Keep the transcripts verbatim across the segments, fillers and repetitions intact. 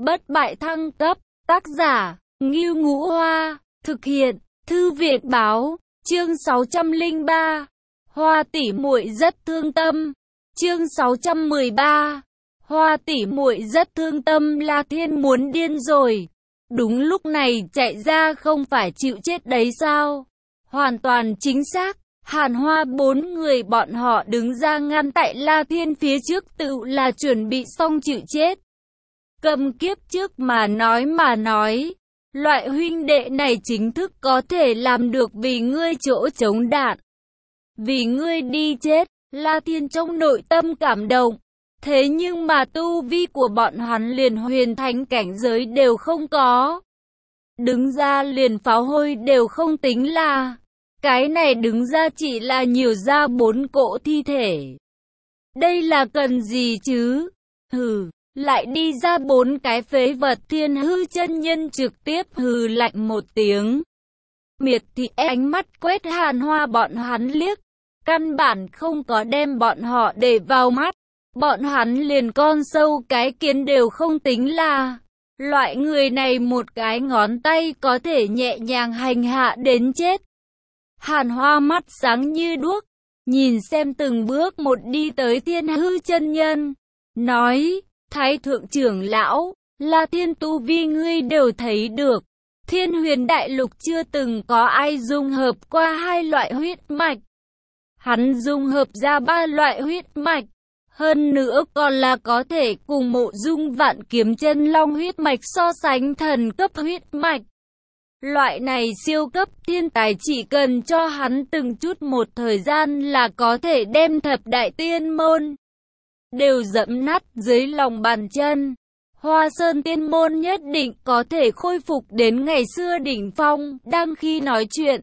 bất bại thăng cấp, tác giả, Ngưu Ngũ Hoa, thực hiện, Thư viện báo, chương sáu trăm lẻ ba, Hoa tỷ muội rất thương tâm, chương sáu trăm mười ba, Hoa tỷ muội rất thương tâm. La Thiên muốn điên rồi, đúng lúc này chạy ra không phải chịu chết đấy sao? Hoàn toàn chính xác. Hàn Hoa bốn người bọn họ đứng ra ngăn tại La Thiên phía trước tự là chuẩn bị xong chịu chết. Cầm kiếp trước mà nói mà nói, loại huynh đệ này chính thức có thể làm được vì ngươi chỗ chống đạn. Vì ngươi đi chết, La Thiên trong nội tâm cảm động. Thế nhưng mà tu vi của bọn hắn liền huyền thánh cảnh giới đều không có. Đứng ra liền pháo hôi đều không tính là. Cái này đứng ra chỉ là nhiều ra bốn cỗ thi thể. Đây là cần gì chứ? Hừ, lại đi ra bốn cái phế vật. Thiên Hư chân nhân trực tiếp hừ lạnh một tiếng. Miệt thị ánh mắt quét Hàn Hoa bọn hắn liếc. Căn bản không có đem bọn họ để vào mắt. Bọn hắn liền con sâu cái kiến đều không tính là. Loại người này một cái ngón tay có thể nhẹ nhàng hành hạ đến chết. Hàn Hoa mắt sáng như đuốc, nhìn xem từng bước một đi tới Thiên Hư chân nhân, nói, Thái thượng trưởng lão, La Thiên tu vi ngươi đều thấy được, Thiên Huyền Đại Lục chưa từng có ai dung hợp qua hai loại huyết mạch. Hắn dung hợp ra ba loại huyết mạch, hơn nữa còn là có thể cùng Mộ Dung Vạn Kiếm Chân Long huyết mạch so sánh thần cấp huyết mạch. Loại này siêu cấp thiên tài chỉ cần cho hắn từng chút một thời gian là có thể đem thập đại tiên môn đều dẫm nát dưới lòng bàn chân. Hoa Sơn tiên môn nhất định có thể khôi phục đến ngày xưa đỉnh phong. Đang khi nói chuyện,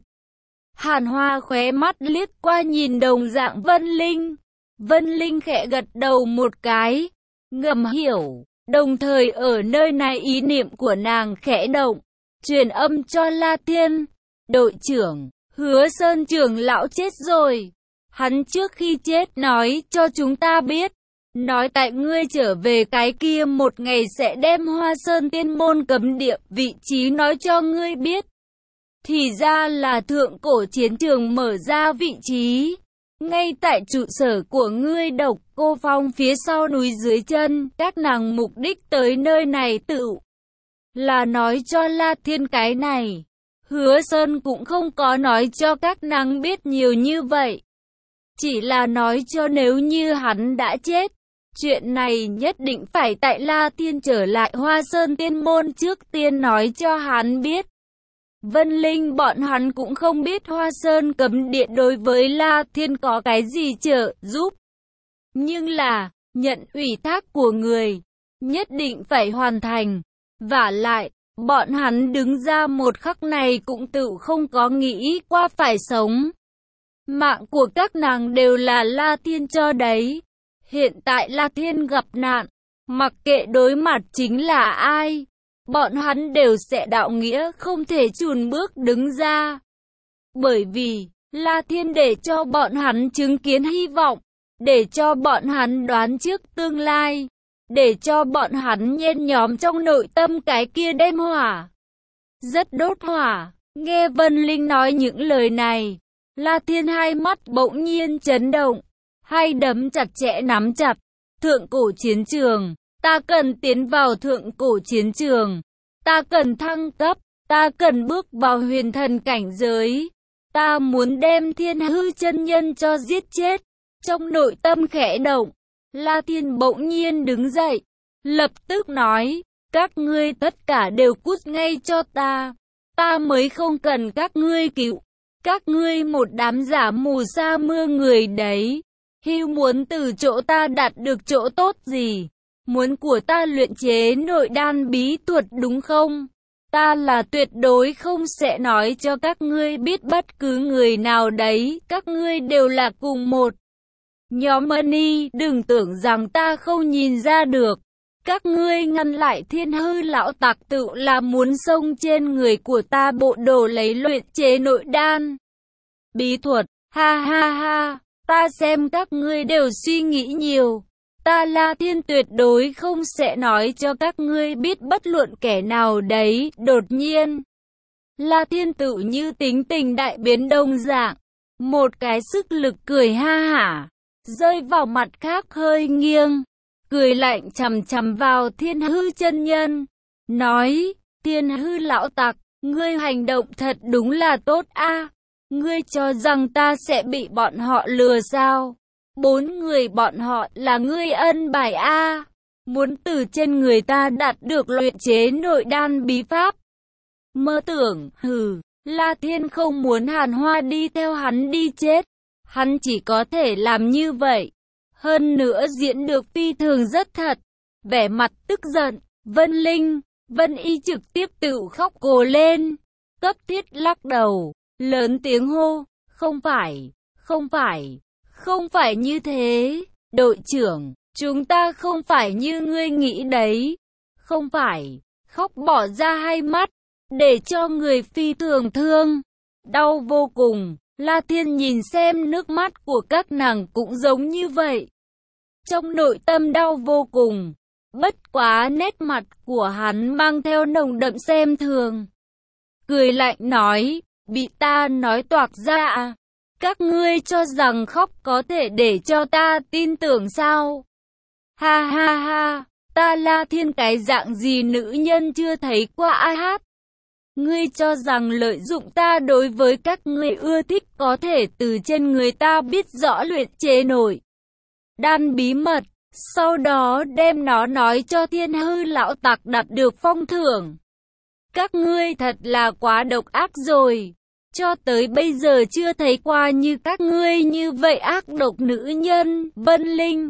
Hàn Hoa khóe mắt liếc qua nhìn đồng dạng Vân Linh. Vân Linh khẽ gật đầu một cái, ngầm hiểu, đồng thời ở nơi này ý niệm của nàng khẽ động. Truyền âm cho La Thiên, đội trưởng, Hứa Sơn trưởng lão chết rồi. Hắn trước khi chết nói cho chúng ta biết, nói tại ngươi trở về cái kia một ngày sẽ đem Hoa Sơn tiên môn cấm địa vị trí nói cho ngươi biết. Thì ra là thượng cổ chiến trường mở ra vị trí, ngay tại trụ sở của ngươi Độc Cô Phong phía sau núi dưới chân. Các nàng mục đích tới nơi này tự là nói cho La Thiên cái này. Hứa Sơn cũng không có nói cho các nàng biết nhiều như vậy. Chỉ là nói cho nếu như hắn đã chết, chuyện này nhất định phải tại La Thiên trở lại Hoa Sơn tiên môn trước tiên nói cho hắn biết. Vân Linh bọn hắn cũng không biết Hoa Sơn cấm địa đối với La Thiên có cái gì trợ giúp. Nhưng là, nhận ủy thác của người, nhất định phải hoàn thành. Vả lại, bọn hắn đứng ra một khắc này cũng tự không có nghĩ qua phải sống. Mạng của các nàng đều là La Thiên cho đấy. Hiện tại La Thiên gặp nạn, mặc kệ đối mặt chính là ai, bọn hắn đều sẽ đạo nghĩa không thể chùn bước đứng ra. Bởi vì, La Thiên để cho bọn hắn chứng kiến hy vọng, để cho bọn hắn đoán trước tương lai. Để cho bọn hắn nhen nhóm trong nội tâm cái kia đem hỏa. Rất đốt hỏa. Nghe Vân Linh nói những lời này, La Thiên hai mắt bỗng nhiên chấn động. Hai đấm chặt chẽ nắm chặt. Thượng cổ chiến trường. Ta cần tiến vào thượng cổ chiến trường. Ta cần thăng cấp. Ta cần bước vào huyền thần cảnh giới. Ta muốn đem Thiên Hư chân nhân cho giết chết. Trong nội tâm khẽ động, La Thiên bỗng nhiên đứng dậy, lập tức nói, các ngươi tất cả đều cút ngay cho ta, ta mới không cần các ngươi cứu, các ngươi một đám giả mù sa mưa người đấy, hưu muốn từ chỗ ta đạt được chỗ tốt gì, muốn của ta luyện chế nội đan bí thuật đúng không? Ta là tuyệt đối không sẽ nói cho các ngươi biết bất cứ người nào đấy, các ngươi đều là cùng một nhóm money, đừng tưởng rằng ta không nhìn ra được. Các ngươi ngăn lại Thiên Hư lão tặc tự là muốn xông trên người của ta bộ đồ lấy luyện chế nội đan bí thuật, ha ha ha, ta xem các ngươi đều suy nghĩ nhiều. Ta La Thiên tuyệt đối không sẽ nói cho các ngươi biết bất luận kẻ nào đấy. Đột nhiên, La Thiên tự như tính tình đại biến đồng dạng, một cái sức lực cười ha hả, rơi vào mặt khác hơi nghiêng, cười lạnh chằm chằm vào Thiên Hư chân nhân, nói, Thiên Hư lão tặc, ngươi hành động thật đúng là tốt a. Ngươi cho rằng ta sẽ bị bọn họ lừa sao? Bốn người bọn họ là ngươi ân bài a. Muốn từ trên người ta đạt được luyện chế nội đan bí pháp. Mơ tưởng, hừ, La Thiên không muốn Hàn Hoa đi theo hắn đi chết. Hắn chỉ có thể làm như vậy. Hơn nữa diễn được phi thường rất thật. Vẻ mặt tức giận, Vân Linh, Vân Y trực tiếp tự khóc gồ lên. Cấp thiết lắc đầu, lớn tiếng hô, không phải, không phải, không phải như thế. Đội trưởng, chúng ta không phải như ngươi nghĩ đấy. Không phải, khóc bỏ ra hai mắt, để cho người phi thường thương. Đau vô cùng, La Thiên nhìn xem nước mắt của các nàng cũng giống như vậy. Trong nội tâm đau vô cùng, bất quá nét mặt của hắn mang theo nồng đậm xem thường. Cười lạnh nói, bị ta nói toạc ra à? Các ngươi cho rằng khóc có thể để cho ta tin tưởng sao? Ha ha ha, ta La Thiên cái dạng gì nữ nhân chưa thấy qua ai hát? Ngươi cho rằng lợi dụng ta đối với các ngươi ưa thích có thể từ trên người ta biết rõ luyện chế nổi đan bí mật, sau đó đem nó nói cho Thiên Hư lão tặc đạt được phong thưởng. Các ngươi thật là quá độc ác rồi. Cho tới bây giờ chưa thấy qua như các ngươi như vậy ác độc nữ nhân. Vân Linh,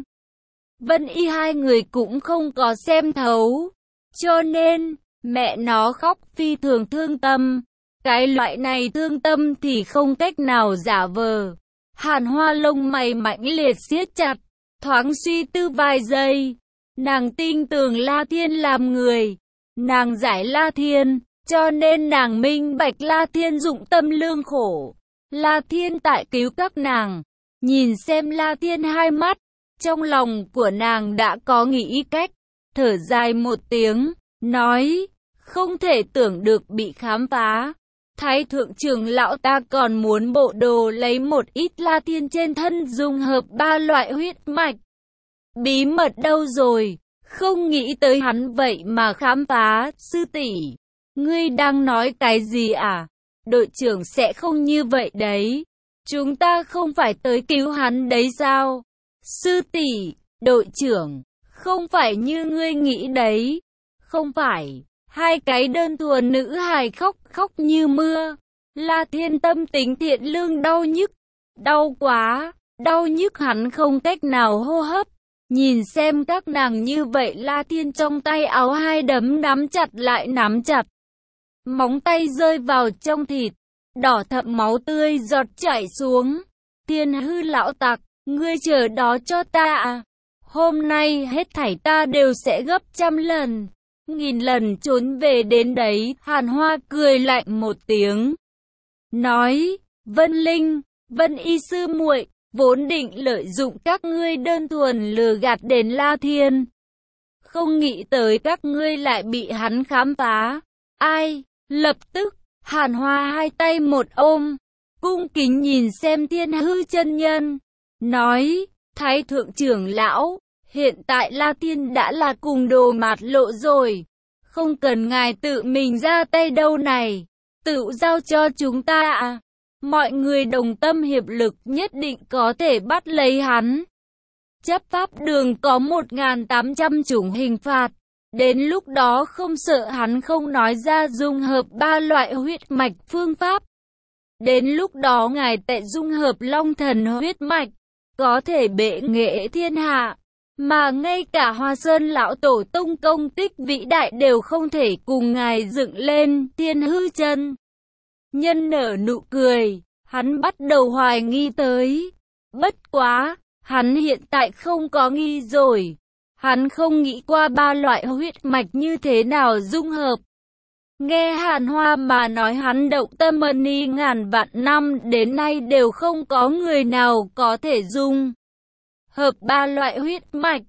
Vân Y hai người cũng không có xem thấu. Cho nên, mẹ nó khóc phi thường thương tâm. Cái loại này thương tâm thì không cách nào giả vờ. Hàn Hoa lông mày mãnh liệt siết chặt, thoáng suy tư vài giây. Nàng tin tưởng La Thiên làm người. Nàng giải La Thiên, cho nên nàng minh bạch La Thiên dụng tâm lương khổ. La Thiên tại cứu các nàng. Nhìn xem La Thiên hai mắt, trong lòng của nàng đã có nghĩ cách. Thở dài một tiếng, nói, không thể tưởng được bị khám phá. Thái thượng trưởng lão ta còn muốn bộ đồ lấy một ít La Thiên trên thân dung hợp ba loại huyết mạch. Bí mật đâu rồi? Không nghĩ tới hắn vậy mà khám phá. Sư tỷ, ngươi đang nói cái gì à? Đội trưởng sẽ không như vậy đấy. Chúng ta không phải tới cứu hắn đấy sao? Sư tỷ, đội trưởng, không phải như ngươi nghĩ đấy. Không phải. Hai cái đơn thuần nữ hài khóc khóc như mưa. La Thiên tâm tính thiện lương đau nhức. Đau quá, đau nhức hắn không cách nào hô hấp. Nhìn xem các nàng như vậy, La Thiên trong tay áo hai đấm nắm chặt lại nắm chặt. Móng tay rơi vào trong thịt, đỏ thẫm máu tươi giọt chảy xuống. Thiên Hư lão tặc, ngươi chờ đó cho ta à? Hôm nay hết thảy ta đều sẽ gấp trăm lần, nghìn lần trốn về đến đấy. Hàn Hoa cười lạnh một tiếng, nói, Vân Linh, Vân Y sư muội, vốn định lợi dụng các ngươi đơn thuần lừa gạt đến La Thiên. Không nghĩ tới các ngươi lại bị hắn khám phá. Ai? Lập tức, Hàn Hoa hai tay một ôm, cung kính nhìn xem Thiên Hư chân nhân, nói, Thái thượng trưởng lão, hiện tại La Thiên đã là cùng đồ mạt lộ rồi. Không cần ngài tự mình ra tay đâu này. Tự giao cho chúng ta à? Mọi người đồng tâm hiệp lực nhất định có thể bắt lấy hắn. Chấp pháp đường có một nghìn tám trăm chủng hình phạt. Đến lúc đó không sợ hắn không nói ra dung hợp ba loại huyết mạch phương pháp. Đến lúc đó ngài tệ dung hợp long thần huyết mạch, có thể bệ nghệ thiên hạ. Mà ngay cả Hoa Sơn lão tổ tông công tích vĩ đại đều không thể cùng ngài dựng lên. Thiên Hư chân nhân nở nụ cười, hắn bắt đầu hoài nghi tới. Bất quá, hắn hiện tại không có nghi rồi. Hắn không nghĩ qua ba loại huyết mạch như thế nào dung hợp. Nghe Hàn Hoa mà nói, hắn động tâm ni ngàn vạn năm đến nay đều không có người nào có thể dung hợp ba loại huyết mạch.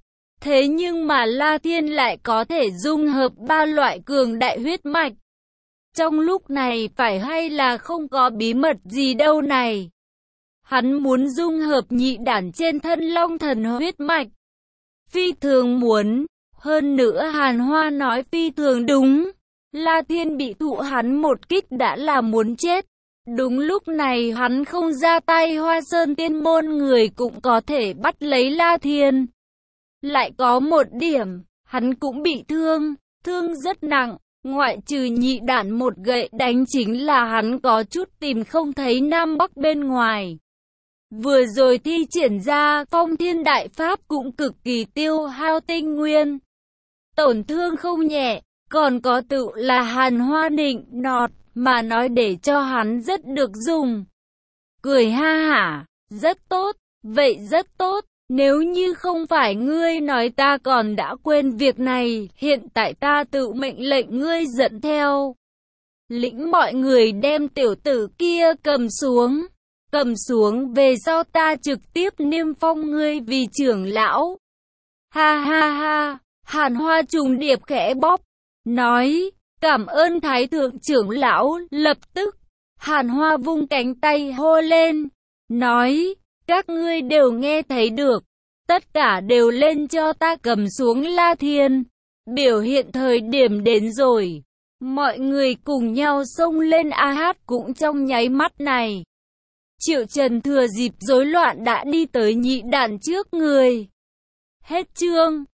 Thế nhưng mà La Thiên lại có thể dung hợp ba loại cường đại huyết mạch. Trong lúc này phải hay là không có bí mật gì đâu này. Hắn muốn dung hợp nhị đản trên thân Long Thần huyết mạch. Phi thường muốn. Hơn nữa Hàn Hoa nói phi thường đúng. La Thiên bị thụ hắn một kích đã là muốn chết. Đúng lúc này hắn không ra tay, Hoa Sơn Tiên Môn người cũng có thể bắt lấy La Thiên. Lại có một điểm, hắn cũng bị thương, thương rất nặng. Ngoại trừ nhị đản một gậy đánh chính là hắn có chút tìm không thấy Nam Bắc bên ngoài. Vừa rồi thi triển ra Phong Thiên Đại Pháp cũng cực kỳ tiêu hao tinh nguyên. Tổn thương không nhẹ, còn có tự là Hàn Hoa nịnh nọt, mà nói để cho hắn rất được dùng. Cười ha hả, rất tốt, vậy rất tốt, nếu như không phải ngươi nói ta còn đã quên việc này, hiện tại ta tự mệnh lệnh ngươi dẫn theo. Lĩnh mọi người đem tiểu tử kia cầm xuống, cầm xuống về sau ta trực tiếp niêm phong ngươi vì trưởng lão. Ha ha ha, Hàn Hoa trùng điệp khẽ bóp, nói, cảm ơn Thái Thượng trưởng lão, lập tức. Hàn Hoa vung cánh tay hô lên, nói, các ngươi đều nghe thấy được, tất cả đều lên cho ta cầm xuống La Thiên. Biểu hiện thời điểm đến rồi, mọi người cùng nhau xông lên a hát cũng trong nháy mắt này. Triệu Trần thừa dịp rối loạn đã đi tới nhị đản trước người. Hết chương.